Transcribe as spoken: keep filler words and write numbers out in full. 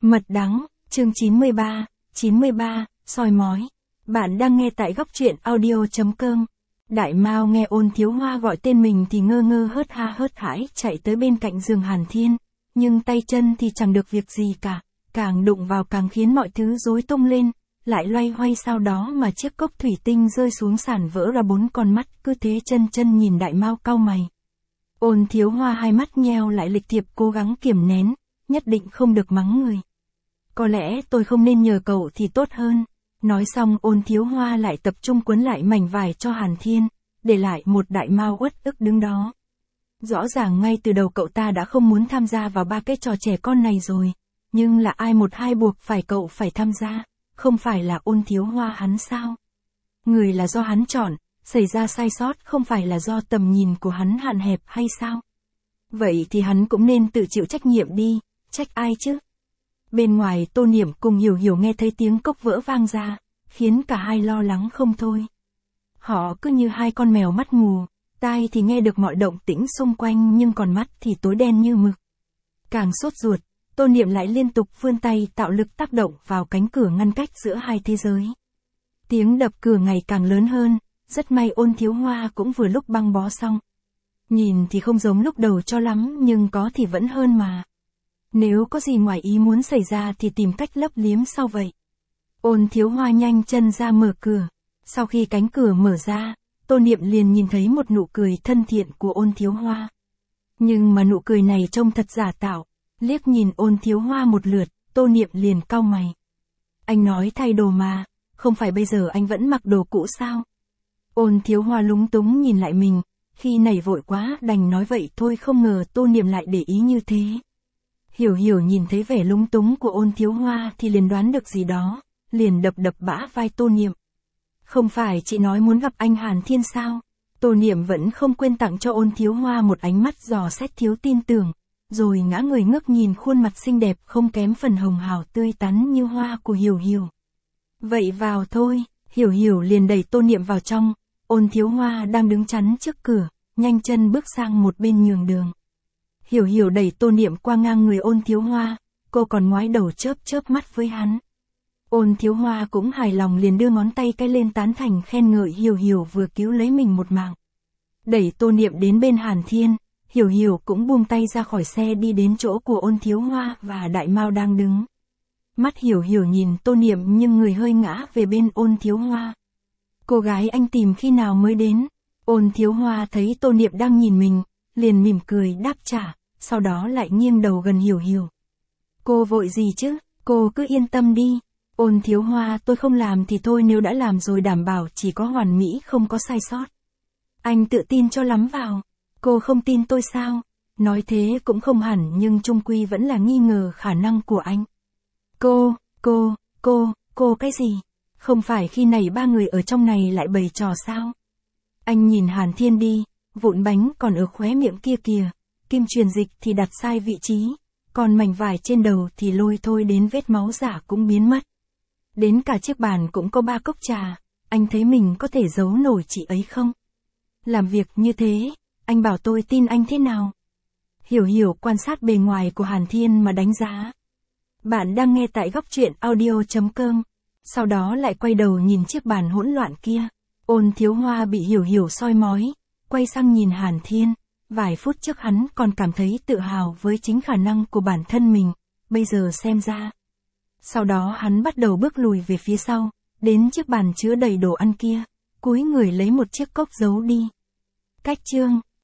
Mật đắng, chương chín mươi ba, chín mươi ba, soi mói. Bạn đang nghe tại góc truyện audio.com. Đại Mao nghe Ôn Thiếu Hoa gọi tên mình thì ngơ ngơ hớt ha hớt hải chạy tới bên cạnh giường Hàn Thiên, nhưng tay chân thì chẳng được việc gì cả, càng đụng vào càng khiến mọi thứ rối tung lên, lại loay hoay sau đó mà chiếc cốc thủy tinh rơi xuống sàn vỡ ra bốn con mắt cứ thế chân chân nhìn Đại Mao cau mày. Ôn Thiếu Hoa hai mắt nheo lại lịch thiệp cố gắng kiềm nén, nhất định không được mắng người. Có lẽ tôi không nên nhờ cậu thì tốt hơn. Nói xong Ôn Thiếu Hoa lại tập trung quấn lại mảnh vải cho Hàn Thiên, để lại một Đại Mao uất ức đứng đó. Rõ ràng ngay từ đầu cậu ta đã không muốn tham gia vào ba cái trò trẻ con này rồi, nhưng là ai một hai buộc phải cậu phải tham gia, không phải là Ôn Thiếu Hoa hắn sao? Người là do hắn chọn, xảy ra sai sót không phải là do tầm nhìn của hắn hạn hẹp hay sao? Vậy thì hắn cũng nên tự chịu trách nhiệm đi, trách ai chứ? Bên ngoài Tô Niệm cùng Hiểu Hiểu nghe thấy tiếng cốc vỡ vang ra, khiến cả hai lo lắng không thôi. Họ cứ như hai con mèo mắt mù, tai thì nghe được mọi động tĩnh xung quanh nhưng còn mắt thì tối đen như mực. Càng sốt ruột, Tô Niệm lại liên tục vươn tay tạo lực tác động vào cánh cửa ngăn cách giữa hai thế giới. Tiếng đập cửa ngày càng lớn hơn, rất may Ôn Thiếu Hoa cũng vừa lúc băng bó xong. Nhìn thì không giống lúc đầu cho lắm nhưng có thì vẫn hơn mà. Nếu có gì ngoài ý muốn xảy ra thì tìm cách lấp liếm sau vậy. Ôn Thiếu Hoa nhanh chân ra mở cửa. Sau khi cánh cửa mở ra, Tô Niệm liền nhìn thấy một nụ cười thân thiện của Ôn Thiếu Hoa. Nhưng mà nụ cười này trông thật giả tạo. Liếc nhìn Ôn Thiếu Hoa một lượt, Tô Niệm liền cau mày. Anh nói thay đồ mà, không phải bây giờ anh vẫn mặc đồ cũ sao? Ôn Thiếu Hoa lúng túng nhìn lại mình, khi nảy vội quá đành nói vậy thôi, không ngờ Tô Niệm lại để ý như thế. Hiểu Hiểu nhìn thấy vẻ lúng túng của Ôn Thiếu Hoa thì liền đoán được gì đó, liền đập đập bả vai Tô Niệm. Không phải chị nói muốn gặp anh Hàn Thiên sao? Tô Niệm vẫn không quên tặng cho Ôn Thiếu Hoa một ánh mắt dò xét thiếu tin tưởng, rồi ngã người ngước nhìn khuôn mặt xinh đẹp không kém phần hồng hào tươi tắn như hoa của Hiểu Hiểu. Vậy vào thôi, Hiểu Hiểu liền đẩy Tô Niệm vào trong, Ôn Thiếu Hoa đang đứng chắn trước cửa, nhanh chân bước sang một bên nhường đường. Hiểu Hiểu đẩy Tô Niệm qua ngang người Ôn Thiếu Hoa, cô còn ngoái đầu chớp chớp mắt với hắn. Ôn Thiếu Hoa cũng hài lòng liền đưa ngón tay cái lên tán thành khen ngợi Hiểu Hiểu vừa cứu lấy mình một mạng. Đẩy Tô Niệm đến bên Hàn Thiên, Hiểu Hiểu cũng buông tay ra khỏi xe đi đến chỗ của Ôn Thiếu Hoa và Đại Mao đang đứng. Mắt Hiểu Hiểu nhìn Tô Niệm nhưng người hơi ngã về bên Ôn Thiếu Hoa. Cô gái anh tìm khi nào mới đến? Ôn Thiếu Hoa thấy Tô Niệm đang nhìn mình, liền mỉm cười đáp trả, sau đó lại nghiêng đầu gần Hiểu Hiểu. Cô vội gì chứ, cô cứ yên tâm đi. Ôn Thiếu Hoa, tôi không làm thì thôi, nếu đã làm rồi đảm bảo chỉ có hoàn mỹ không có sai sót. Anh tự tin cho lắm vào. Cô không tin tôi sao? Nói thế cũng không hẳn nhưng chung quy vẫn là nghi ngờ khả năng của anh. Cô, cô, cô, cô cái gì? Không phải khi này ba người ở trong này lại bày trò sao? Anh nhìn Hàn Thiên đi, vụn bánh còn ở khóe miệng kia kìa, kim truyền dịch thì đặt sai vị trí, còn mảnh vải trên đầu thì lôi thôi đến vết máu giả cũng biến mất. Đến cả chiếc bàn cũng có ba cốc trà, anh thấy mình có thể giấu nổi chị ấy không? Làm việc như thế, anh bảo tôi tin anh thế nào? Hiểu Hiểu quan sát bề ngoài của Hàn Thiên mà đánh giá. Bạn đang nghe tại góc truyện audio.com. Sau đó lại quay đầu nhìn chiếc bàn hỗn loạn kia. Ôn Thiếu Hoa bị Hiểu Hiểu soi mói, quay sang nhìn Hàn Thiên. Vài phút trước hắn còn cảm thấy tự hào với chính khả năng của bản thân mình, bây giờ xem ra. Sau đó hắn bắt đầu bước lùi về phía sau, đến chiếc bàn chứa đầy đồ ăn kia, cúi người lấy một chiếc cốc giấu đi. Cách chương